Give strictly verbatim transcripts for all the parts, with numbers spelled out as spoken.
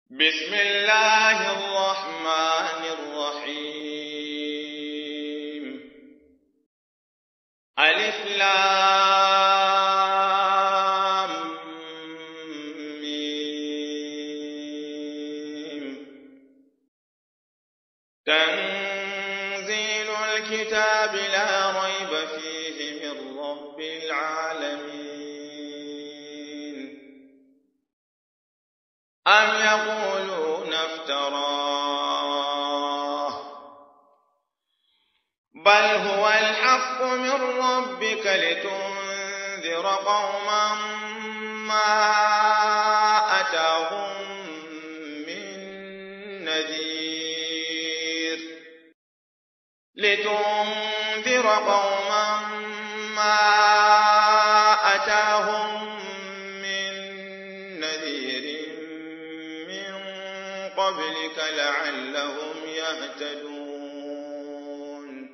بسم الله الرحمن الرحيم. ألف لام ميم. تنزيل الكتاب لا ريب فيه من رب العالمين. أم يقولون افتراه بل هو الحق من ربك لتنذر قوما ما أتاهم من نذير لتنذر قوما ما أتاهم قبلك لعلهم يهتدون.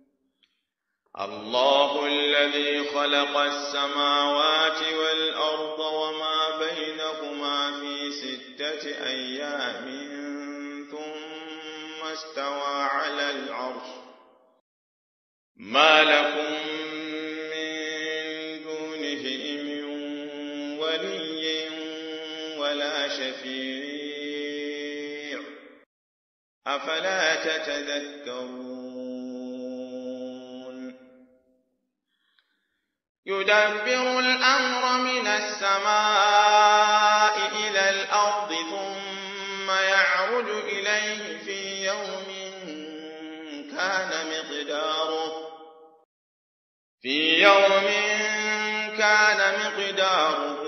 الله الذي خلق السماوات والأرض وما بينهما في ستة أيام ثم استوى على العرش ما لكم من دونه من ولي ولا شفيع أفلا تتذكرون. يدبر الأمر من السماء إلى الأرض ثم يعرج إليه في يوم كان مقداره في يوم كان مقداره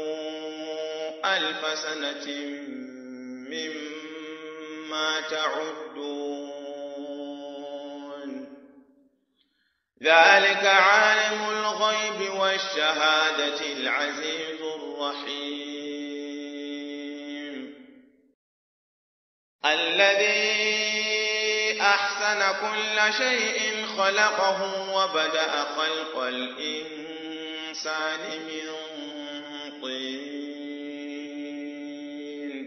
ألف سنة مما تعدون. ذلك عالم الغيب والشهادة العزيز الرحيم. الذي أحسن كل شيء خلقه وبدأ خلق الإنسان من طين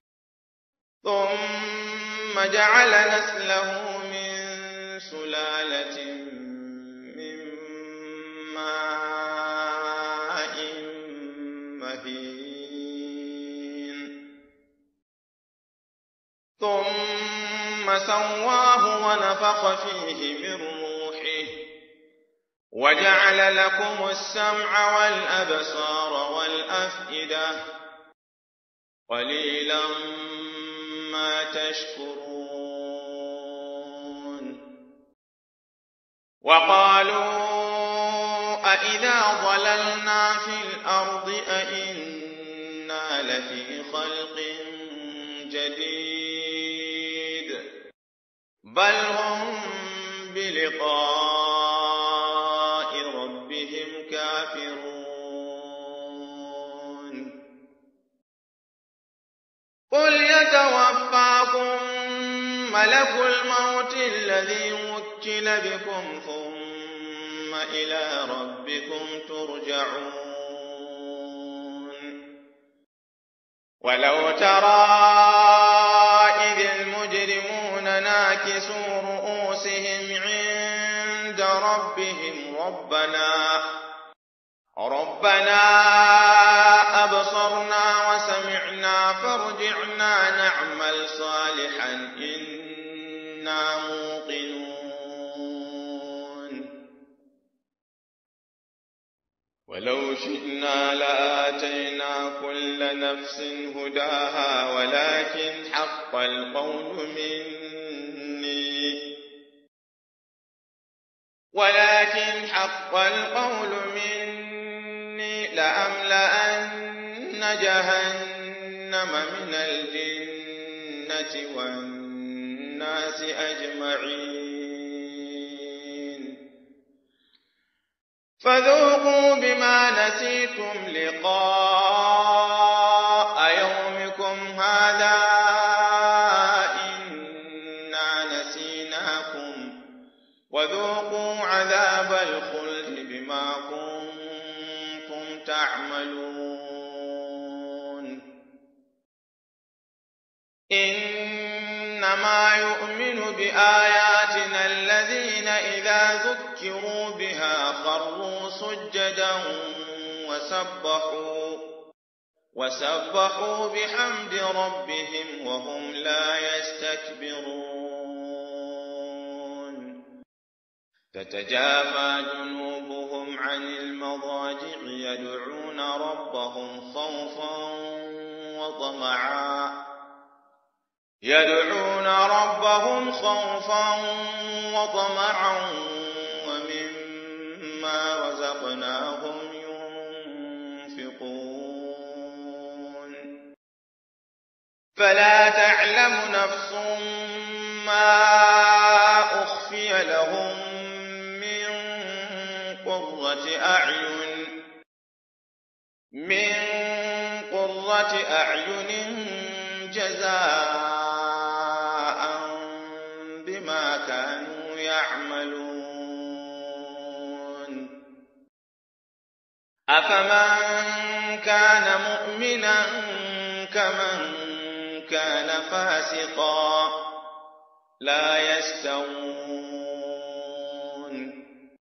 ثم جعل نسله من سلالة من ماء مهين ثم سواه ونفخ فيه من روحه وجعل لكم السمع والأبصار والأفئدة قليلا ما تشكرون. وقالوا أإذا ضللنا في الأرض أإنا لفي خلق جديد بل هم بلقاء ربهم كافرون. قل يتوفاكم ملك الموت الذي وكل بكم ثم إلى ربكم ترجعون. ولو ترى إذ المجرمون ناكسوا رؤوسهم عند ربهم ربنا ربنا أبصرنا وسمعنا فارجعنا نعمل صالحا إنا موقنون. ولو شئنا لآتينا كل نفس هداها ولكن حق القول مني ولكن حق القول مني لأملأن جهنم من الجنة والناس أجمعين. فذوقوا بما نسيتم لقاء يومكم هذا إنا نسيناكم وذوقوا عذاب الخلد بما كنتم تعملون. إنما يؤمن بآياتنا الذين إذا ذكروا بها خروا سجدا وسبحوا وسبحوا بحمد ربهم وهم لا يستكبرون تتجافى جنوبهم عن المضاجع يدعون ربهم خوفا وطمعا يدعون ربهم خوفا وطمعا ومما رزقناهم ينفقون فلا تعلم نفس ما أخفي لهم من قرة أعين من قرة أعين جزاء بما كانوا يعملون أفمن كان مؤمنا كمن كان فاسقا لا يستوون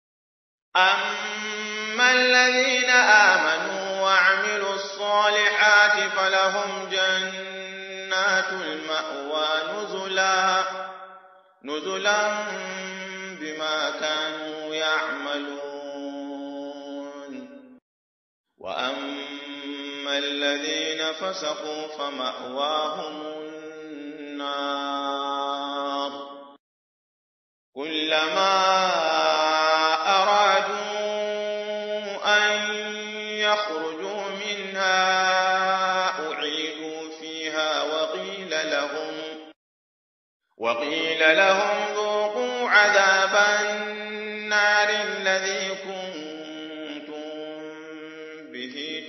أما الذين آمنوا وعملوا الصالحات فلهم جنات المأوى نزلا نزلا بما كانوا يعملون وأما الذين فسقوا فمأواهم النار كلما أرادوا أن يخرجوا منها أعيدوا فيها وقيل لهم وقيل لهم ذوقوا عذاب النار الذي كنتم به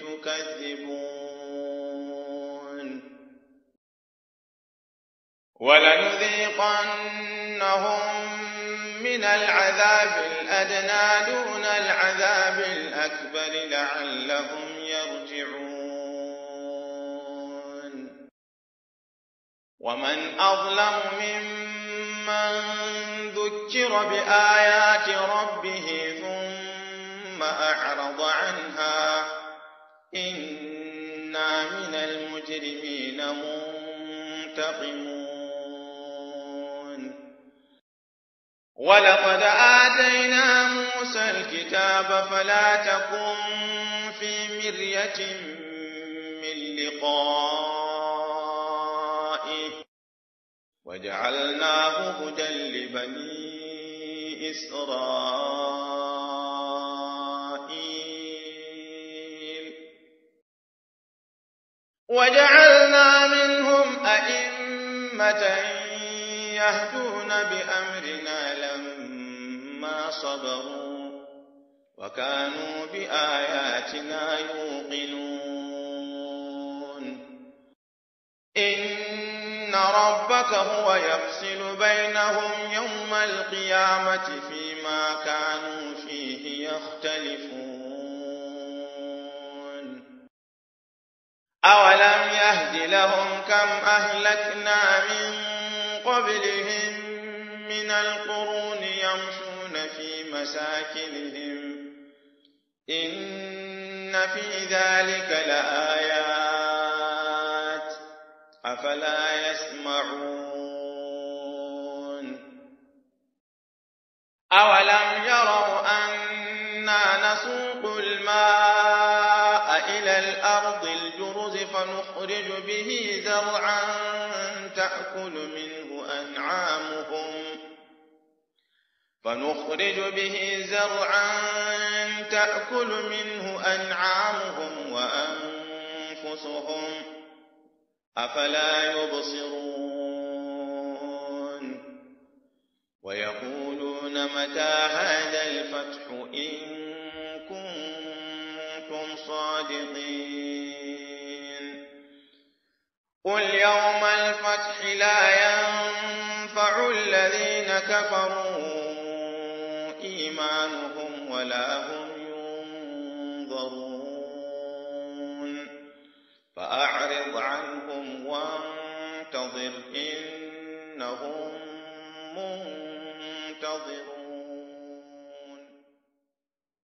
تكذبون ولنذيقنهم من العذاب الأدنى دون العذاب الأكبر لعلهم يرجعون ومن أظلم ممن ذكر بآيات ربه ثم أعرض عنها إنا من المجرمين منتقمون ولقد آتينا موسى الكتاب فلا تكن في مرية من لقائه وجعلناه هدى لبني إسرائيل وجعلنا منهم أئمة يهدون بأمرنا لما صبروا وكانوا بآياتنا يوقنون إن ربك هو يفصل بينهم يوم القيامة فيما كانوا فيه يختلفون أولم يهد لهم كم أهلكنا من قبلهم من القرون يمشون في مساكنهم إن في ذلك لآيات أفلا يسمعون أولم يروا أنا نسوق الماء إلى الأرض الجرز فنخرج به زرعا تأكل منه أنعامهم فنخرج به زرعا تأكل منه أنعامهم وأنفسهم أفلا يبصرون ويقولون متى هذا الفتح إن كنتم صادقين قل يوم الفتح لا ينفع الذين كفروا إيمانهم ولا هم ينظرون فأعرض عنهم وانظرون فانتظر إنهم منتظرون